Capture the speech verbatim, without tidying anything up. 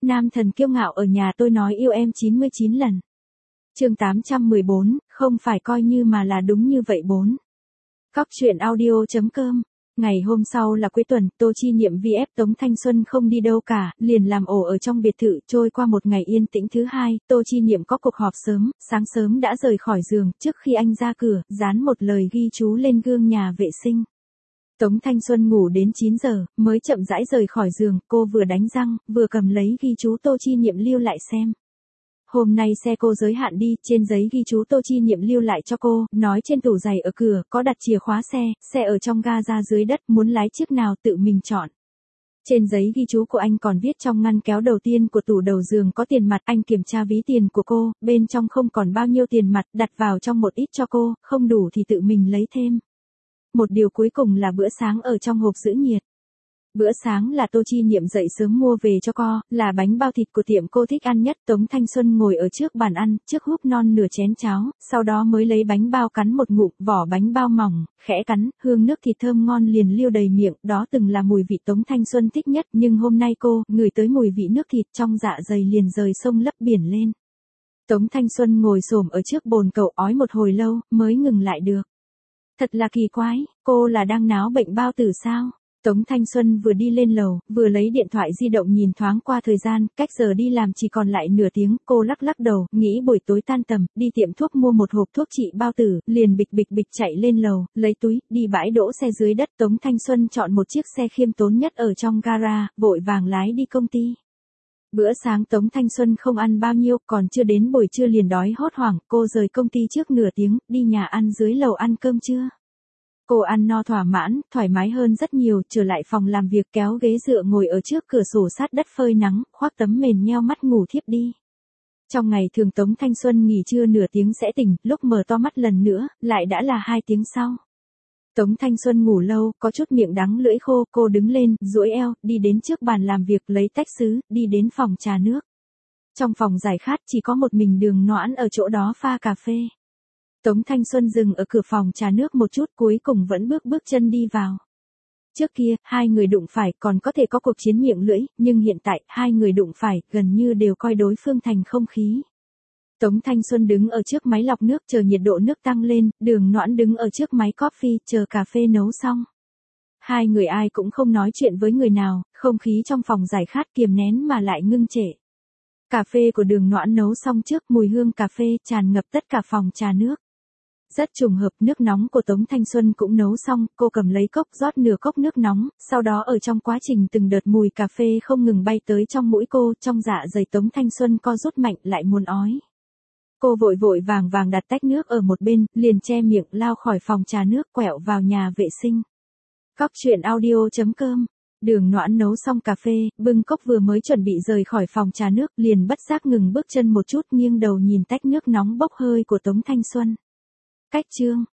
nam thần kiêu ngạo ở nhà tôi nói yêu em chín mươi chín lần. Chương tám trăm mười bốn, không phải coi như mà là đúng như vậy bốn. Cóc truyện audio chấm com. Ngày hôm sau là cuối tuần, Tô Chi Niệm vê ép Tống Thanh Xuân không đi đâu cả, liền làm ổ ở trong biệt thự. Trôi qua một ngày yên tĩnh thứ hai, Tô Chi Niệm có cuộc họp sớm, sáng sớm đã rời khỏi giường, trước khi anh ra cửa, dán một lời ghi chú lên gương nhà vệ sinh. Tống Thanh Xuân ngủ đến chín giờ, mới chậm rãi rời khỏi giường, cô vừa đánh răng, vừa cầm lấy ghi chú Tô Chi Niệm lưu lại xem. Hôm nay xe cô giới hạn đi, trên giấy ghi chú Tô Chi Niệm lưu lại cho cô, nói trên tủ giày ở cửa, có đặt chìa khóa xe, xe ở trong ga ra dưới đất, muốn lái chiếc nào tự mình chọn. Trên giấy ghi chú của anh còn viết trong ngăn kéo đầu tiên của tủ đầu giường có tiền mặt, anh kiểm tra ví tiền của cô, bên trong không còn bao nhiêu tiền mặt, đặt vào trong một ít cho cô, không đủ thì tự mình lấy thêm. Một điều cuối cùng là bữa sáng ở trong hộp giữ nhiệt. Bữa sáng là Tô Chi Niệm dậy sớm mua về cho cô, là bánh bao thịt của tiệm cô thích ăn nhất. Tống Thanh Xuân ngồi ở trước bàn ăn, trước húp non nửa chén cháo, sau đó mới lấy bánh bao cắn một ngụm, vỏ bánh bao mỏng, khẽ cắn, hương nước thịt thơm ngon liền liêu đầy miệng, đó từng là mùi vị Tống Thanh Xuân thích nhất, nhưng hôm nay cô, ngửi tới mùi vị nước thịt trong dạ dày liền rời sông lấp biển lên. Tống Thanh Xuân ngồi xổm ở trước bồn cầu ói một hồi lâu, mới ngừng lại được. Thật là kỳ quái, cô là đang náo bệnh bao tử sao? Tống Thanh Xuân vừa đi lên lầu, vừa lấy điện thoại di động nhìn thoáng qua thời gian, cách giờ đi làm chỉ còn lại nửa tiếng, cô lắc lắc đầu, nghĩ buổi tối tan tầm, đi tiệm thuốc mua một hộp thuốc trị bao tử, liền bịch bịch bịch chạy lên lầu, lấy túi, đi bãi đỗ xe dưới đất. Tống Thanh Xuân chọn một chiếc xe khiêm tốn nhất ở trong gara, vội vàng lái đi công ty. Bữa sáng Tống Thanh Xuân không ăn bao nhiêu, còn chưa đến buổi trưa liền đói hốt hoảng, cô rời công ty trước nửa tiếng, đi nhà ăn dưới lầu ăn cơm trưa. Cô ăn no thỏa mãn, thoải mái hơn rất nhiều, trở lại phòng làm việc kéo ghế dựa ngồi ở trước cửa sổ sát đất phơi nắng, khoác tấm mền nheo mắt ngủ thiếp đi. Trong ngày thường Tống Thanh Xuân nghỉ trưa nửa tiếng sẽ tỉnh, lúc mở to mắt lần nữa, lại đã là hai tiếng sau. Tống Thanh Xuân ngủ lâu, có chút miệng đắng lưỡi khô, cô đứng lên, duỗi eo, đi đến trước bàn làm việc lấy tách sứ, đi đến phòng trà nước. Trong phòng giải khát chỉ có một mình Đường Noãn ở chỗ đó pha cà phê. Tống Thanh Xuân dừng ở cửa phòng trà nước một chút, cuối cùng vẫn bước bước chân đi vào. Trước kia, hai người đụng phải còn có thể có cuộc chiến miệng lưỡi, nhưng hiện tại, hai người đụng phải, gần như đều coi đối phương thành không khí. Tống Thanh Xuân đứng ở trước máy lọc nước chờ nhiệt độ nước tăng lên, Đường Noãn đứng ở trước máy coffee chờ cà phê nấu xong. Hai người ai cũng không nói chuyện với người nào, không khí trong phòng giải khát kiềm nén mà lại ngưng trệ. Cà phê của Đường Noãn nấu xong trước, mùi hương cà phê tràn ngập tất cả phòng trà nước. Rất trùng hợp, nước nóng của Tống Thanh Xuân cũng nấu xong, cô cầm lấy cốc rót nửa cốc nước nóng, sau đó ở trong quá trình từng đợt mùi cà phê không ngừng bay tới trong mũi cô, trong dạ dày Tống Thanh Xuân co rút mạnh lại muốn ói. Cô vội vội vàng vàng đặt tách nước ở một bên, liền che miệng lao khỏi phòng trà nước quẹo vào nhà vệ sinh. Cóc truyện audio chấm com. Đường Noãn nấu xong cà phê, bưng cốc vừa mới chuẩn bị rời khỏi phòng trà nước, liền bất giác ngừng bước chân một chút, nghiêng đầu nhìn tách nước nóng bốc hơi của Tống Thanh Xuân. Cách chương